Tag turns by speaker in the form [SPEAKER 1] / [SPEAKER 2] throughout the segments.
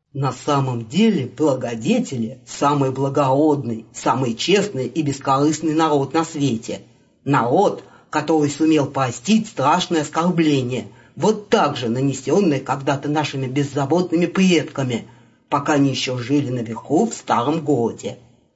[SPEAKER 1] На самом деле благодетели – самый благородный, самый честный и бескорыстный народ на свете. Народ, который сумел простить страшное оскорбление, вот так же нанесенное когда-то нашими беззаботными предками, пока они еще жили наверху в старом городе.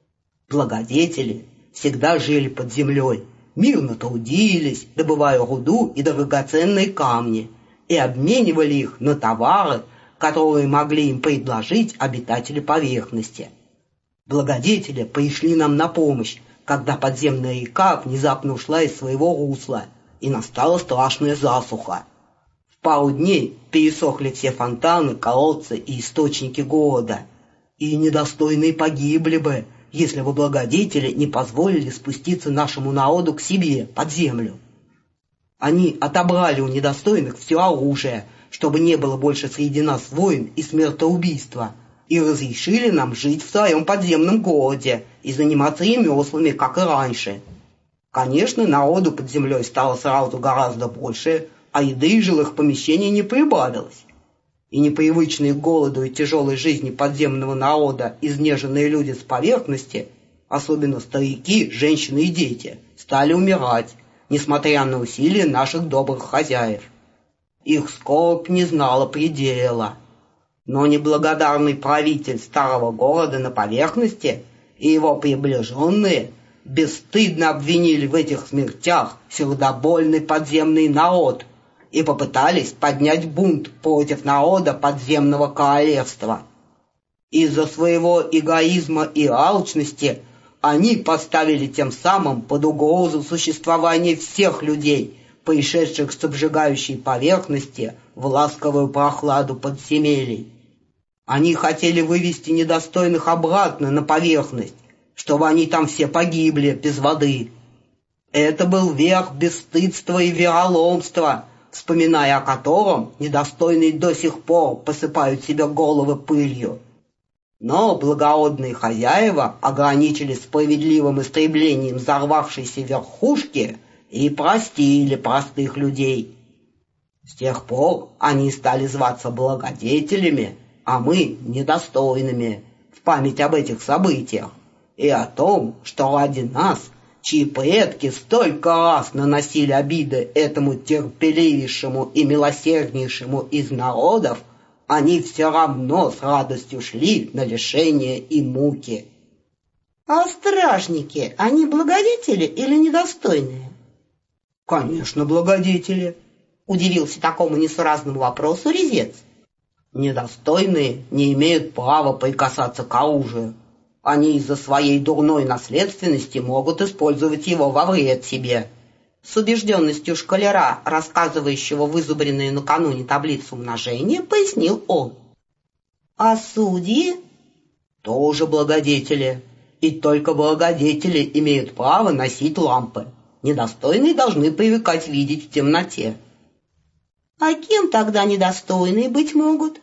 [SPEAKER 1] Благодетели всегда жили под землей, мирно трудились, добывая руду и драгоценные камни, и обменивали их на товары, которые могли им предложить обитатели поверхности. Благодетели пришли нам на помощь, когда подземная река внезапно ушла из своего русла, и настала страшная засуха. В пару дней пересохли все фонтаны, колодцы и источники города, и недостойные погибли бы, если бы благодетели не позволили спуститься нашему народу к себе под землю. Они отобрали у недостойных все оружие, чтобы не было больше среди нас войн и смертоубийства, и разрешили нам жить в своем подземном городе и заниматься ремеслами, как и раньше. Конечно, народу под землей стало сразу гораздо больше, а еды и жилых помещений не прибавилось. И непривычные к голоду и тяжелой жизни подземного народа изнеженные люди с поверхности, особенно старики, женщины и дети, стали умирать, несмотря на усилия наших добрых хозяев. Их скорбь не знала предела. Но неблагодарный правитель старого города на поверхности и его приближенные бесстыдно обвинили в этих смертях сердобольный подземный народ и попытались поднять бунт против народа подземного королевства. Из-за своего эгоизма и алчности они поставили тем самым под угрозу существование всех людей, пришедших с обжигающей поверхности в ласковую прохладу подземелий. Они хотели вывести недостойных обратно на поверхность, чтобы они там все погибли без воды. Это был верх бесстыдства и вероломства, вспоминая о котором недостойные до сих пор посыпают себе головы пылью. Но благородные хозяева ограничились справедливым истреблением взорвавшейся верхушки и простили простых людей. С тех пор они стали зваться благодетелями, а мы недостойными, в память об этих событиях и о том, что ради нас, чьи предки столько раз наносили обиды этому терпеливейшему и милосерднейшему из народов, они все равно с радостью шли на лишения и муки.
[SPEAKER 2] А стражники, они благодетели или недостойные?
[SPEAKER 1] Конечно, благодетели,
[SPEAKER 2] удивился такому несуразному вопросу резец.
[SPEAKER 1] Недостойные не имеют права прикасаться к оружию. Они из-за своей дурной наследственности могут использовать его во вред себе.
[SPEAKER 2] С убежденностью школяра, рассказывающего вызубренную накануне таблицу умножения, пояснил он. А судьи?
[SPEAKER 1] Тоже благодетели. И только благодетели имеют право носить лампы. Недостойные должны привыкать видеть в темноте.
[SPEAKER 2] А кем тогда недостойные быть могут?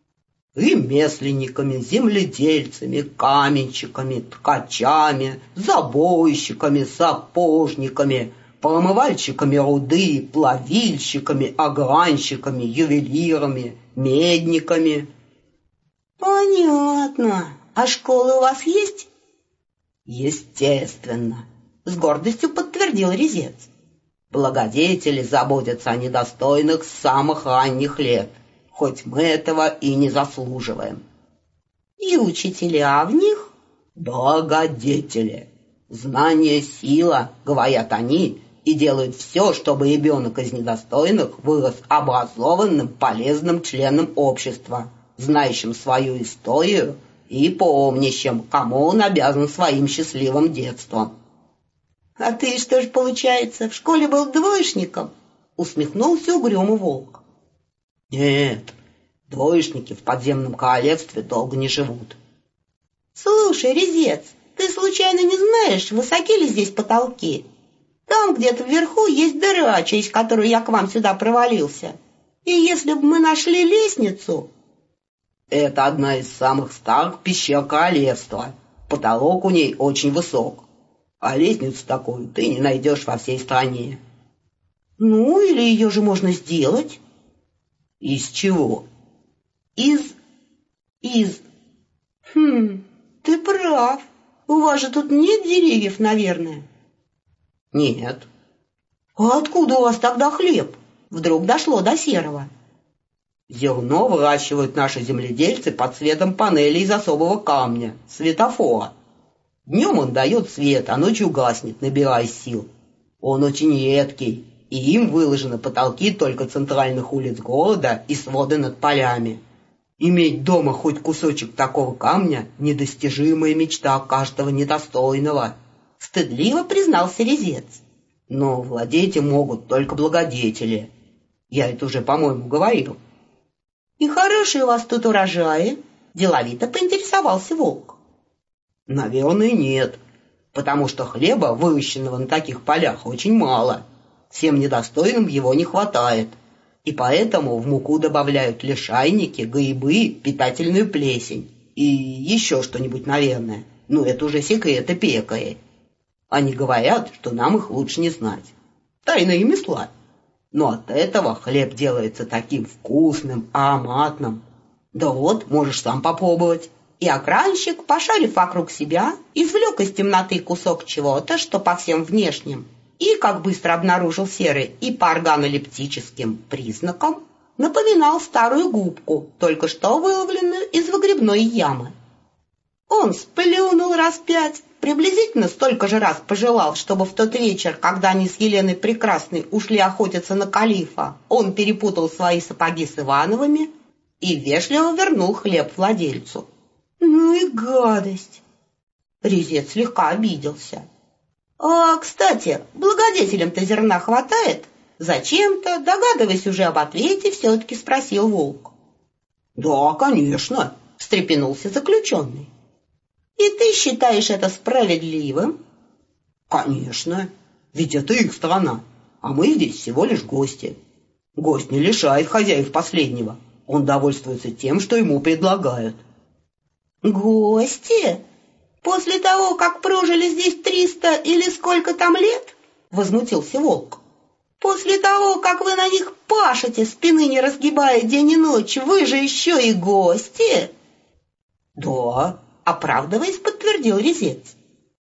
[SPEAKER 1] Ремесленниками, земледельцами, каменщиками, ткачами, забойщиками, сапожниками, промывальщиками руды, плавильщиками, огранщиками, ювелирами, медниками.
[SPEAKER 2] Понятно. А школы у вас есть?
[SPEAKER 1] Естественно,
[SPEAKER 2] с гордостью подтвердил резец.
[SPEAKER 1] Благодетели заботятся о недостойных с самых ранних лет, хоть мы этого и не заслуживаем.
[SPEAKER 2] И учителя в них?
[SPEAKER 1] Благодетели. Знание — сила, говорят они, и делают все, чтобы ребенок из недостойных вырос образованным, полезным членом общества, знающим свою историю и помнящим, кому он обязан своим счастливым детством.
[SPEAKER 2] А ты что ж, получается, в школе был двоечником? Усмехнулся угрюмый волк.
[SPEAKER 1] Нет, двоечники в подземном королевстве долго не живут.
[SPEAKER 2] Слушай, резец, ты случайно не знаешь, высоки ли здесь потолки? Там где-то вверху есть дыра, через которую я к вам сюда провалился. И если бы мы нашли лестницу...
[SPEAKER 1] Это одна из самых старых пещер королевства. Потолок у ней очень высок. А лестницу такую ты не найдешь во всей стране.
[SPEAKER 2] Ну, или ее же можно сделать.
[SPEAKER 1] Из чего?
[SPEAKER 2] Из из... ты прав. У вас же тут нет деревьев, наверное?
[SPEAKER 1] Нет.
[SPEAKER 2] А откуда у вас тогда хлеб? Вдруг дошло до Серого.
[SPEAKER 1] Зерно выращивают наши земледельцы под светом панелей из особого камня, светофора. Днем он дает свет, а ночью гаснет, набирая сил. Он очень редкий, и им выложены потолки только центральных улиц города и своды над полями. Иметь дома хоть кусочек такого камня — недостижимая мечта каждого недостойного.
[SPEAKER 2] Стыдливо признался Резец.
[SPEAKER 1] Но владеть им могут только благодетели. Я это уже, по-моему, говорил.
[SPEAKER 2] И хорошие у вас тут урожаи? Деловито поинтересовался Волк.
[SPEAKER 1] Наверное, нет, потому что хлеба, выращенного на таких полях, очень мало. Всем недостойным его не хватает. И поэтому в муку добавляют лишайники, грибы, питательную плесень и еще что-нибудь, наверное. Ну, это уже секреты пекарей. Они говорят, что нам их лучше не знать. Тайна ремесла. Но от этого хлеб делается таким вкусным, ароматным. Да вот, можешь сам попробовать.
[SPEAKER 2] И окранщик, пошарив вокруг себя, извлек из темноты кусок чего-то, что по всем внешним, и, как быстро обнаружил Серый, и по органолептическим признакам, напоминал старую губку, только что выловленную из выгребной ямы. Он сплюнул раз 5, приблизительно столько же раз пожелал, чтобы в тот вечер, когда они с Еленой Прекрасной ушли охотиться на Калифа, он перепутал свои сапоги с Ивановыми и вежливо вернул хлеб владельцу. Ну и гадость! Резец слегка обиделся. А, кстати, благодетелям-то зерна хватает? Зачем-то, догадываясь уже об ответе, все-таки спросил Волк.
[SPEAKER 1] Да, конечно,
[SPEAKER 2] встрепенулся заключенный. И ты считаешь это справедливым?
[SPEAKER 1] Конечно, ведь это их страна, а мы здесь всего лишь гости. Гость не лишает хозяев последнего, он довольствуется тем, что ему предлагают.
[SPEAKER 2] Гости? После того, как прожили здесь 300 или сколько там лет? Возмутился Волк. После того, как вы на них пашете, спины не разгибая день и ночь, вы же еще и гости?
[SPEAKER 1] Да,
[SPEAKER 2] оправдываясь, подтвердил Резец.